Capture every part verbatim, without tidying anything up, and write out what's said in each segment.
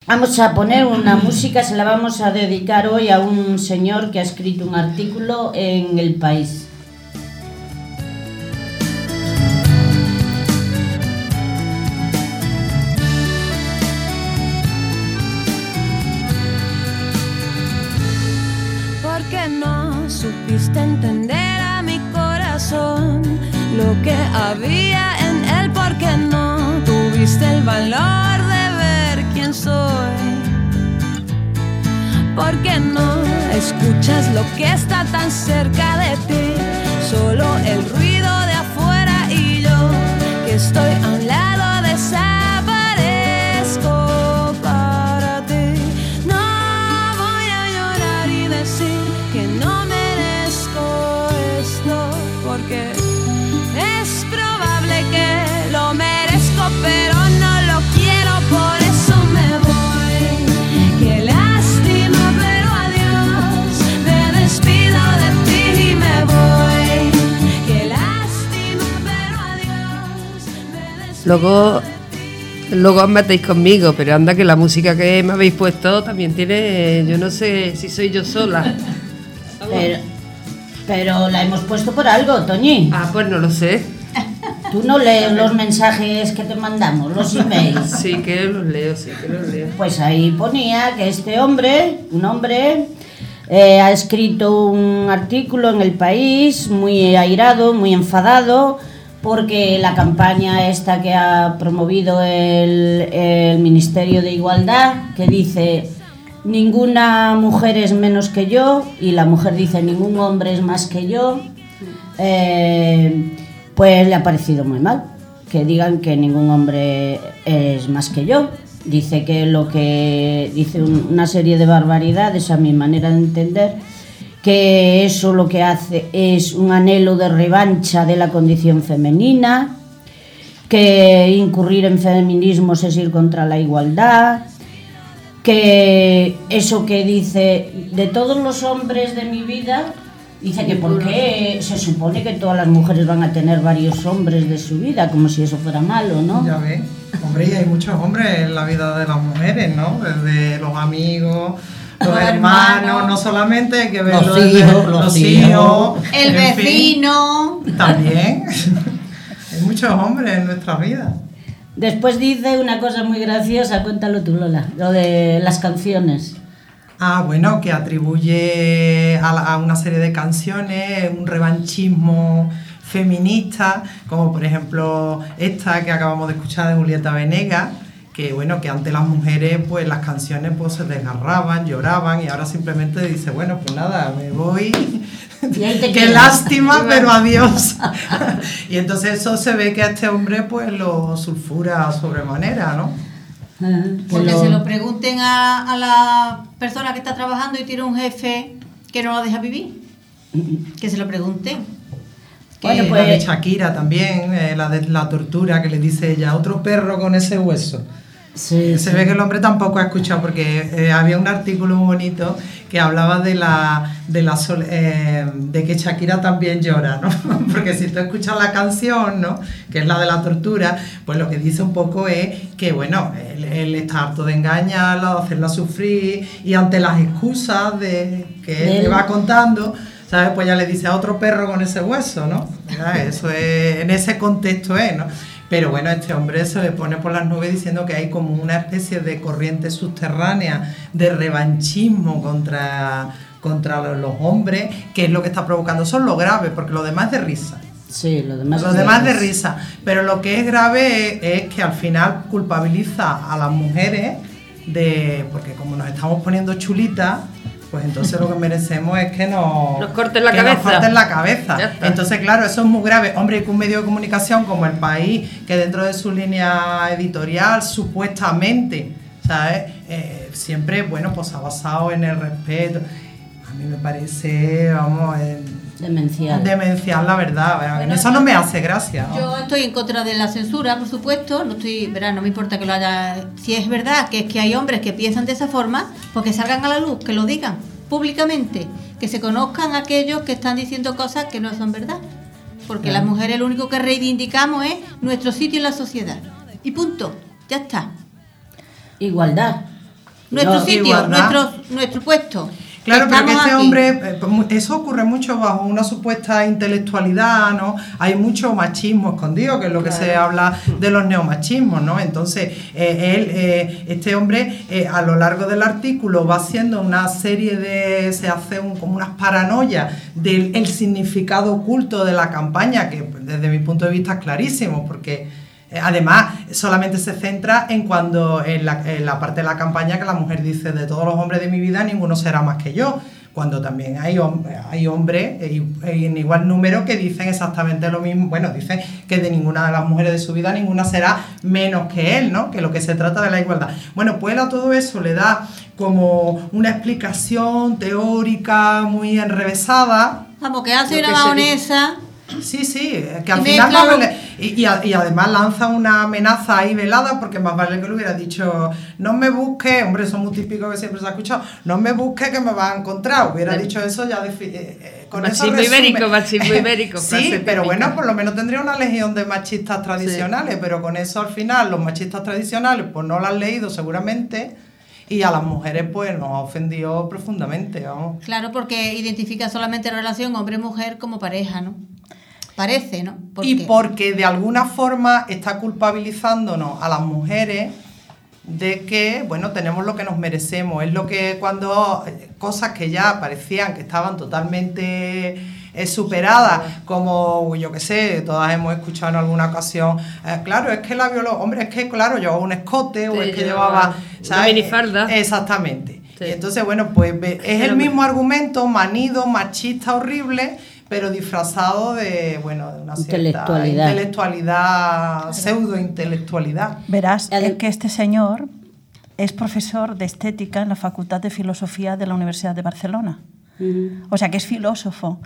Vamos a poner una música, se la vamos a dedicar hoy a un señor que ha escrito un artículo en El País. Porque no supiste entender a mi corazón lo que había en él, porque no tuviste el valor de ver quién soy, porque no escuchas lo que está tan cerca de ti, solo el ruido de afuera y yo que estoy a un lado desaparezco para ti. No voy a llorar y decir que no merezco esto, porque es probable que lo merezco, pero no lo quiero, por eso me voy. Qué lástima, pero adiós, me despido de ti y me voy. Qué lástima, pero adiós, me despido. Luego, luego os metéis conmigo, pero anda que la música que me habéis puesto también tiene, yo no sé si soy yo sola. Pero, pero la hemos puesto por algo, Toñi. Ah, pues no lo sé. ¿Tú no lees los mensajes que te mandamos, los emails? Sí que los leo, sí que los leo. Pues ahí ponía que este hombre, un hombre, eh, ha escrito un artículo en El País muy airado, muy enfadado, porque la campaña esta que ha promovido el, el Ministerio de Igualdad, que dice ninguna mujer es menos que yo, y la mujer dice ningún hombre es más que yo, eh, pues le ha parecido muy mal que digan que ningún hombre es más que yo. Dice que lo que dice un, una serie de barbaridades a mi manera de entender, que eso lo que hace es un anhelo de revancha de la condición femenina, que incurrir en feminismos es ir contra la igualdad, que eso que dice de todos los hombres de mi vida, dice que por qué se supone que todas las mujeres van a tener varios hombres de su vida, como si eso fuera malo, ¿no? Ya ves, hombre, y hay muchos hombres en la vida de las mujeres, ¿no? Desde los amigos, los, los hermanos, hermanos, no solamente hay que ver los hijos, los, los hijos, el vecino. Fin, también, hay muchos hombres en nuestras vidas. Después dice una cosa muy graciosa, cuéntalo tú, Lola, lo de las canciones. Ah, bueno, que atribuye a, la, a una serie de canciones un revanchismo feminista, como por ejemplo esta que acabamos de escuchar de Julieta Venegas, que bueno, que ante las mujeres pues las canciones pues se desgarraban, lloraban, y ahora simplemente dice, bueno, pues nada, me voy, qué lástima, pero adiós. Y entonces eso se ve que a este hombre pues lo sulfura sobremanera, ¿no? Porque lo... se lo pregunten a, a la persona que está trabajando y tiene un jefe que no lo deja vivir, que se lo pregunten. Bueno, pues... La de Shakira también, eh, la de la tortura que le dice ella, otro perro con ese hueso. Sí, se sí. ve que el hombre tampoco ha escuchado, porque eh, había un artículo muy bonito que hablaba de la de la eh, de que Shakira también llora, ¿no? Porque si tú escuchas la canción, ¿no?, que es la de la tortura, pues lo que dice un poco es que bueno, él, él está harto de engañarla, de hacerla sufrir, y ante las excusas de que él le va contando, ¿sabes? Pues ya le dice a otro perro con ese hueso, ¿no? Eso es, en ese contexto es, ¿no? Pero bueno, este hombre se le pone por las nubes diciendo que hay como una especie de corriente subterránea de revanchismo contra, contra los hombres, que es lo que está provocando. Eso es lo grave, porque lo demás es de risa. Sí, lo demás, lo demás de risa. Pero lo que es grave es, es que al final culpabiliza a las mujeres de, porque como nos estamos poniendo chulitas, pues entonces lo que merecemos es que nos, nos corten la que cabeza. Nos corten la cabeza. Entonces, claro, eso es muy grave. Hombre, que un medio de comunicación como El País, que dentro de su línea editorial, supuestamente, ¿sabes? Eh, siempre, bueno, pues ha basado en el respeto. A mí me parece, vamos, eh, demencial. Demencial, la verdad. Bueno, eso no me hace gracia, ¿no? Yo estoy en contra de la censura, por supuesto. No estoy, verá, no me importa que lo haya. Si es verdad que es que hay hombres que piensan de esa forma, pues que salgan a la luz, que lo digan públicamente, que se conozcan aquellos que están diciendo cosas que no son verdad. Porque las mujeres lo único que reivindicamos es nuestro sitio en la sociedad. Y punto, ya está. Igualdad. nuestro no, sitio, nuestro, nuestro puesto. Claro, pero que este aquí. hombre, eso ocurre mucho bajo una supuesta intelectualidad, ¿no? Hay mucho machismo escondido, que es lo que claro. se habla de los neomachismos, ¿no? Entonces, eh, él, eh, este hombre, eh, a lo largo del artículo va haciendo una serie de, se hace un, como unas paranoias del el significado oculto de la campaña, que desde mi punto de vista es clarísimo, porque además, solamente se centra en cuando en la, en la parte de la campaña que la mujer dice: de todos los hombres de mi vida ninguno será más que yo, cuando también hay, hay hombres en igual número que dicen exactamente lo mismo. Bueno, dicen que de ninguna de las mujeres de su vida ninguna será menos que él, ¿no? Que lo que se trata de la igualdad. Bueno, pues a todo eso le da como una explicación teórica muy enrevesada. Vamos, que hace una maonesa. Sí, sí, que al y final no, y, y, y además lanza una amenaza ahí velada, porque más vale que le hubiera dicho: no me busque, hombre, eso es muy típico que siempre se ha escuchado, no me busque que me va a encontrar. Hubiera sí. dicho eso ya de, eh, con machismo eso resume. ibérico, machismo ibérico. Sí, pero bueno, por lo menos tendría una legión de machistas tradicionales, sí. pero con eso al final los machistas tradicionales pues no lo han leído seguramente. Y a las mujeres pues nos ha ofendido profundamente, vamos. Claro, porque identifica solamente la relación hombre-mujer como pareja, ¿no? Parece, ¿no? ¿Por y qué? Porque de alguna forma está culpabilizándonos a las mujeres de que, bueno, tenemos lo que nos merecemos. Es lo que cuando cosas que ya parecían que estaban totalmente eh, superadas, como yo que sé, todas hemos escuchado en alguna ocasión, eh, claro, es que la violó, hombre, es que claro, llevaba un escote, sí, o es que llevaba, una minifalda. Exactamente. Sí. Y entonces, bueno, pues es el mismo argumento manido, machista, horrible, pero disfrazado de, bueno, de una cierta intelectualidad, intelectualidad pseudo-intelectualidad. Verás, es que este señor es profesor de estética en la Facultad de Filosofía de la Universidad de Barcelona. Uh-huh. O sea, que es filósofo.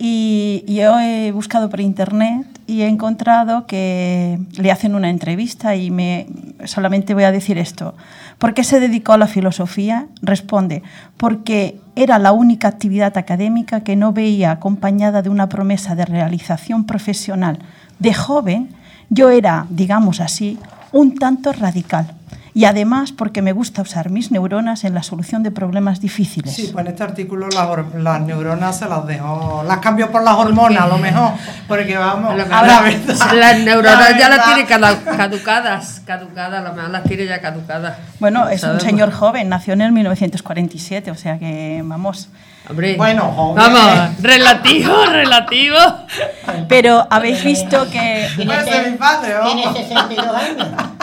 Y yo he buscado por internet y he encontrado que le hacen una entrevista y me solamente voy a decir esto. ¿Por qué se dedicó a la filosofía? Responde: porque era la única actividad académica que no veía acompañada de una promesa de realización profesional. De joven, yo era, digamos así, un tanto radical. Y además porque me gusta usar mis neuronas en la solución de problemas difíciles. Sí, pues en este artículo las, las neuronas se las dejó, las cambió por las hormonas, a lo mejor, porque vamos, a la verdad, las neuronas la ya las tiene caducadas, caducadas, las más las tiene ya caducadas. Bueno, es ¿sabemos? Un señor joven, nació en el mil novecientos cuarenta y siete, o sea que, vamos... Hombre, bueno, joven. Vamos, relativo, relativo. Pero habéis visto que... Puede ser mi padre, ¿no? Tiene sesenta y dos años.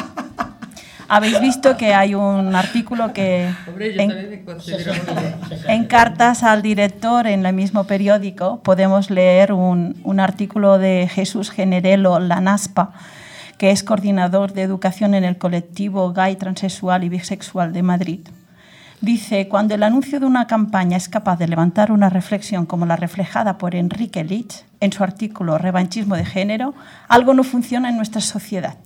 Habéis visto que hay un artículo que Hombre, yo en, me considero en cartas al director en el mismo periódico podemos leer un, un artículo de Jesús Generelo Lanaspa, que es coordinador de educación en el colectivo gay, transexual y bisexual de Madrid. Dice: cuando el anuncio de una campaña es capaz de levantar una reflexión como la reflejada por Enrique Litch en su artículo Revanchismo de género, algo no funciona en nuestra sociedad.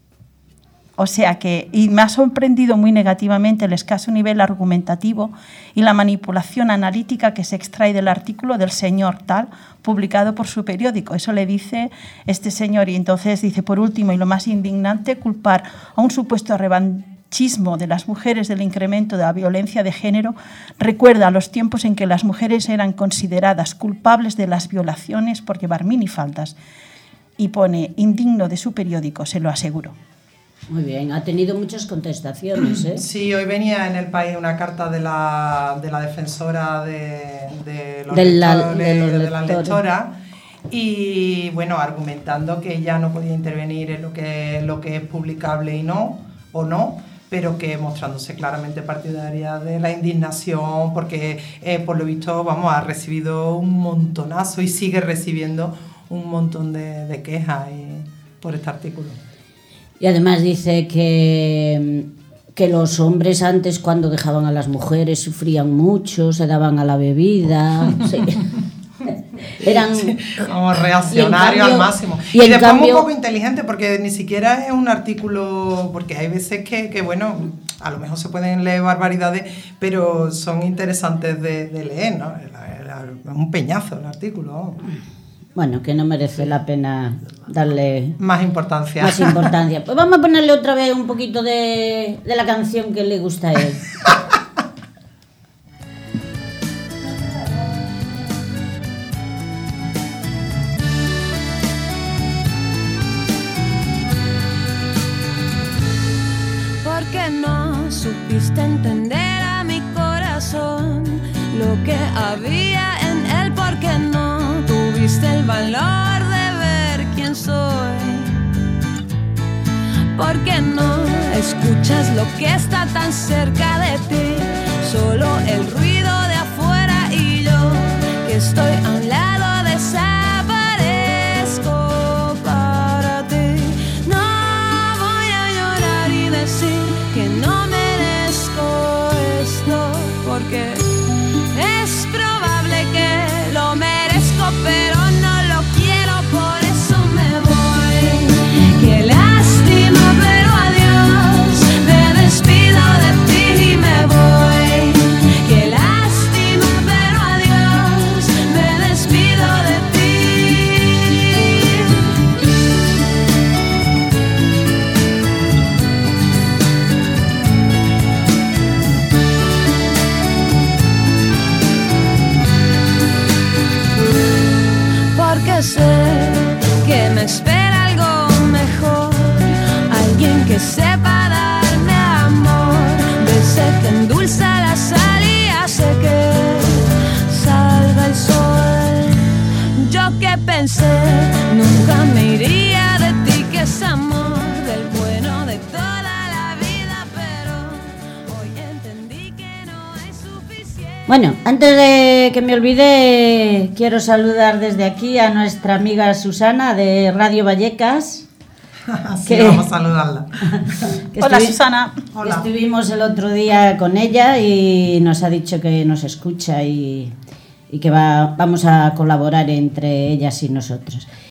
O sea que, y me ha sorprendido muy negativamente el escaso nivel argumentativo y la manipulación analítica que se extrae del artículo del señor tal, publicado por su periódico. Eso le dice este señor. Y entonces dice: por último, y lo más indignante, culpar a un supuesto revanchismo de las mujeres del incremento de la violencia de género recuerda a los tiempos en que las mujeres eran consideradas culpables de las violaciones por llevar minifaldas. Y pone: indigno de su periódico, se lo aseguro. Muy bien, ha tenido muchas contestaciones, ¿eh? Sí, hoy venía en El País una carta de la, de la defensora de, de, los de, la, lectores, de, los de la lectora, y bueno, argumentando que ella no podía intervenir en lo que, lo que es publicable y no, o no, pero que mostrándose claramente partidaria de la indignación, porque eh, por lo visto, vamos, ha recibido un montonazo y sigue recibiendo un montón de, de quejas y, por este artículo. Y además dice que, que los hombres antes, cuando dejaban a las mujeres, sufrían mucho, se daban a la bebida. Sí. Eran sí, como reaccionarios al máximo. Y, y después cambio, un poco inteligente, porque ni siquiera es un artículo, porque hay veces que, que, bueno, a lo mejor se pueden leer barbaridades, pero son interesantes de, de leer, ¿no? Es un peñazo el artículo. Bueno, que no merece la pena darle más importancia. Más importancia. Pues vamos a ponerle otra vez un poquito de, de la canción que le gusta a él. supiste entender a mi corazón lo que había en él, porque no tuviste el valor de ver quién soy. Porque no escuchas lo que está tan cerca de ti, solo el ruido de afuera y yo que estoy a un lado desaparezco para ti. No voy a llorar y decir que no merezco esto, porque es probable que lo merezco, pero no lo quiero, por eso me voy. Qué lástima, pero adiós, me despido de ti y me voy. Qué lástima, pero adiós, me despido de ti. Porque sé que me espera algo mejor, alguien que sepa darme amor, de ese que endulza la sal y hace que salga el sol. Yo que pensé nunca me iría de ti, que es amor del bueno de toda la vida, pero hoy entendí que no es suficiente. Bueno, antes de que me olvide, quiero saludar desde aquí a nuestra amiga Susana de Radio Vallecas. Sí, que, vamos a saludarla. Hola, Susana. Hola. Estuvimos el otro día con ella y nos ha dicho que nos escucha y, y que va, vamos a colaborar entre ellas y nosotros.